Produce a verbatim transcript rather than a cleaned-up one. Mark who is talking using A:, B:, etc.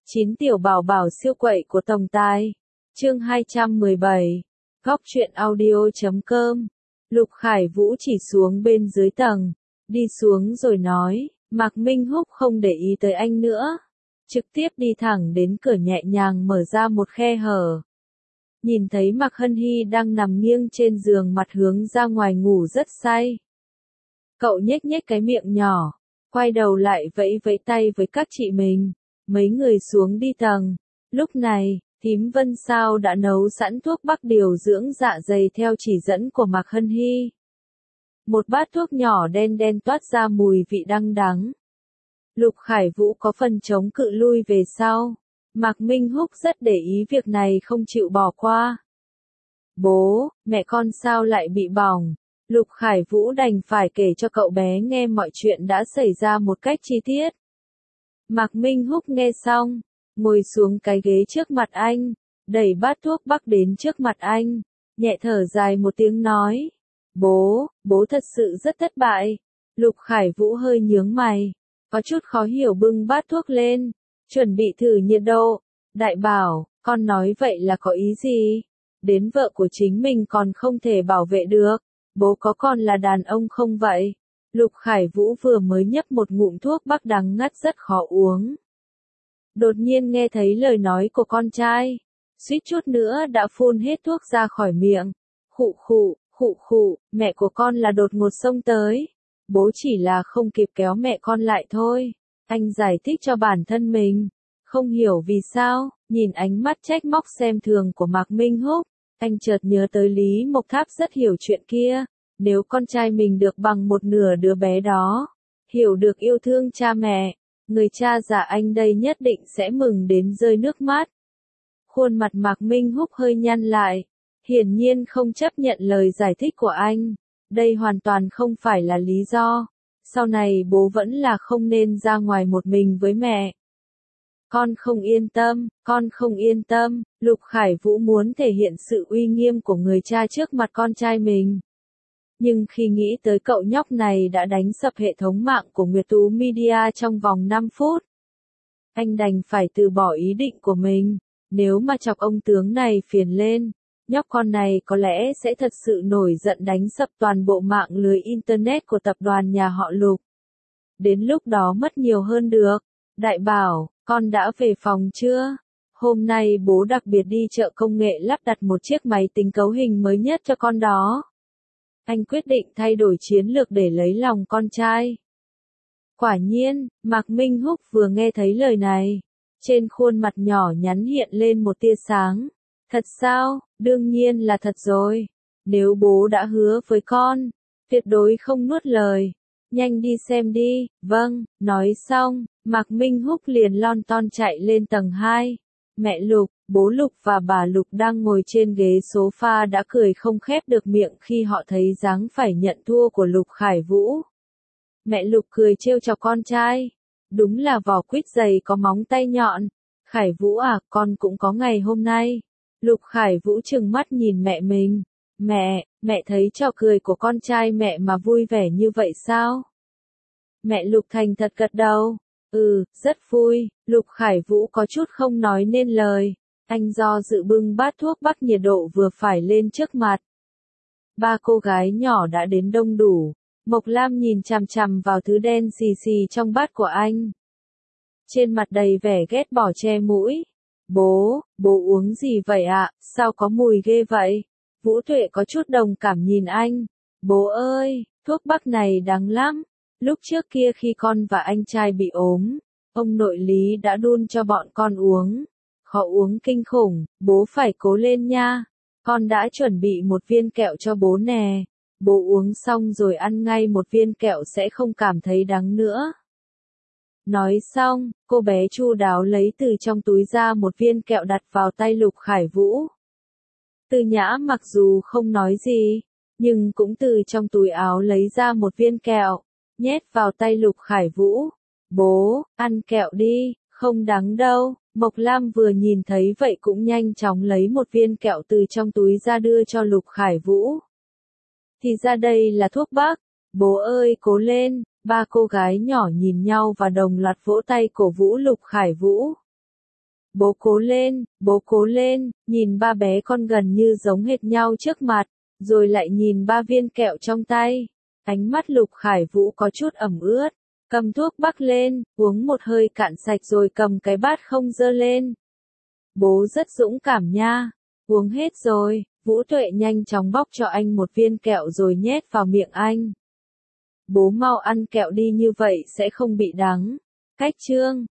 A: Chín tiểu bảo bảo siêu quậy của tổng tài. Chương hai trăm mười bảy. Góc truyện audio chấm com. Lục Khải Vũ chỉ xuống bên dưới tầng, đi xuống rồi nói, Mạc Minh Húc không để ý tới anh nữa, trực tiếp đi thẳng đến cửa nhẹ nhàng mở ra một khe hở. Nhìn thấy Mạc Hân Hy đang nằm nghiêng trên giường mặt hướng ra ngoài ngủ rất say. Cậu nhếch nhếch cái miệng nhỏ, quay đầu lại vẫy vẫy tay với các chị mình. Mấy người xuống đi tầng. Lúc này, thím Vân Sao đã nấu sẵn thuốc bắc điều dưỡng dạ dày theo chỉ dẫn của Mạc Hân Hy. Một bát thuốc nhỏ đen đen toát ra mùi vị đắng đắng. Lục Khải Vũ có phần chống cự lui về sau. Mạc Minh Húc rất để ý việc này không chịu bỏ qua. Bố, mẹ con sao lại bị bỏng? Lục Khải Vũ đành phải kể cho cậu bé nghe mọi chuyện đã xảy ra một cách chi tiết. Mạc Minh Húc nghe xong, ngồi xuống cái ghế trước mặt anh, đẩy bát thuốc bắc đến trước mặt anh, nhẹ thở dài một tiếng nói. Bố, bố thật sự rất thất bại. Lục Khải Vũ hơi nhướng mày, có chút khó hiểu bưng bát thuốc lên, chuẩn bị thử nhiệt độ. Đại bảo, con nói vậy là có ý gì? Đến vợ của chính mình còn không thể bảo vệ được, bố có con là đàn ông không vậy? Lục Khải Vũ vừa mới nhấp một ngụm thuốc bắc đắng ngắt rất khó uống. Đột nhiên nghe thấy lời nói của con trai, suýt chút nữa đã phun hết thuốc ra khỏi miệng. Khụ khụ, khụ khụ, mẹ của con là đột ngột xông tới. Bố chỉ là không kịp kéo mẹ con lại thôi. Anh giải thích cho bản thân mình. Không hiểu vì sao, nhìn ánh mắt trách móc xem thường của Mạc Minh Húc, anh chợt nhớ tới Lý Mộc Tháp rất hiểu chuyện kia. Nếu con trai mình được bằng một nửa đứa bé đó, hiểu được yêu thương cha mẹ, người cha già anh đây nhất định sẽ mừng đến rơi nước mắt. Khuôn mặt Mạc Minh Húc hơi nhăn lại, hiển nhiên không chấp nhận lời giải thích của anh. Đây hoàn toàn không phải là lý do. Sau này bố vẫn là không nên ra ngoài một mình với mẹ. Con không yên tâm, con không yên tâm. Lục Khải Vũ muốn thể hiện sự uy nghiêm của người cha trước mặt con trai mình. Nhưng khi nghĩ tới cậu nhóc này đã đánh sập hệ thống mạng của Nguyệt Tú Media trong vòng năm phút, anh đành phải từ bỏ ý định của mình. Nếu mà chọc ông tướng này phiền lên, nhóc con này có lẽ sẽ thật sự nổi giận đánh sập toàn bộ mạng lưới Internet của tập đoàn nhà họ Lục. Đến lúc đó mất nhiều hơn được. Đại bảo, con đã về phòng chưa? Hôm nay bố đặc biệt đi chợ công nghệ lắp đặt một chiếc máy tính cấu hình mới nhất cho con đó. Anh quyết định thay đổi chiến lược để lấy lòng con trai. Quả nhiên, Mạc Minh Húc vừa nghe thấy lời này, trên khuôn mặt nhỏ nhắn hiện lên một tia sáng. Thật sao? Đương nhiên là thật rồi. Nếu bố đã hứa với con, tuyệt đối không nuốt lời. Nhanh đi xem đi. Vâng, nói xong, Mạc Minh Húc liền lon ton chạy lên tầng hai. Mẹ Lục, bố Lục và bà Lục đang ngồi trên ghế sofa đã cười không khép được miệng khi họ thấy dáng phải nhận thua của Lục Khải Vũ. Mẹ Lục cười trêu chọc con trai. Đúng là vỏ quýt dày có móng tay nhọn. Khải Vũ à, con cũng có ngày hôm nay. Lục Khải Vũ trừng mắt nhìn mẹ mình. Mẹ, mẹ thấy trò cười của con trai mẹ mà vui vẻ như vậy sao? Mẹ Lục thành thật gật đầu. Ừ, rất vui. Lục Khải Vũ có chút không nói nên lời. Anh do dự bưng bát thuốc bắc nhiệt độ vừa phải lên trước mặt. Ba cô gái nhỏ đã đến đông đủ. Mộc Lam nhìn chằm chằm vào thứ đen xì xì trong bát của anh. Trên mặt đầy vẻ ghét bỏ che mũi. Bố, bố uống gì vậy ạ? Sao có mùi ghê vậy? Vũ Tuệ có chút đồng cảm nhìn anh. Bố ơi, thuốc bắc này đắng lắm. Lúc trước kia khi con và anh trai bị ốm, ông nội Lý đã đun cho bọn con uống. Khó uống kinh khủng, bố phải cố lên nha. Con đã chuẩn bị một viên kẹo cho bố nè. Bố uống xong rồi ăn ngay một viên kẹo sẽ không cảm thấy đắng nữa. Nói xong, cô bé chu đáo lấy từ trong túi ra một viên kẹo đặt vào tay Lục Khải Vũ. Từ Nhã mặc dù không nói gì, nhưng cũng từ trong túi áo lấy ra một viên kẹo, nhét vào tay Lục Khải Vũ. Bố, ăn kẹo đi, không đắng đâu. Mộc Lam vừa nhìn thấy vậy cũng nhanh chóng lấy một viên kẹo từ trong túi ra đưa cho Lục Khải Vũ. Thì ra đây là thuốc bắc. Bố ơi cố lên. Ba cô gái nhỏ nhìn nhau và đồng loạt vỗ tay cổ vũ Lục Khải Vũ. Bố cố lên, bố cố lên, nhìn ba bé con gần như giống hệt nhau trước mặt, rồi lại nhìn ba viên kẹo trong tay. Ánh mắt Lục Khải Vũ có chút ẩm ướt, cầm thuốc bắc lên, uống một hơi cạn sạch rồi cầm cái bát không dơ lên. Bố rất dũng cảm nha, uống hết rồi, Vũ Tuệ nhanh chóng bóc cho anh một viên kẹo rồi nhét vào miệng anh. Bố mau ăn kẹo đi, như vậy sẽ không bị đắng. Cách chương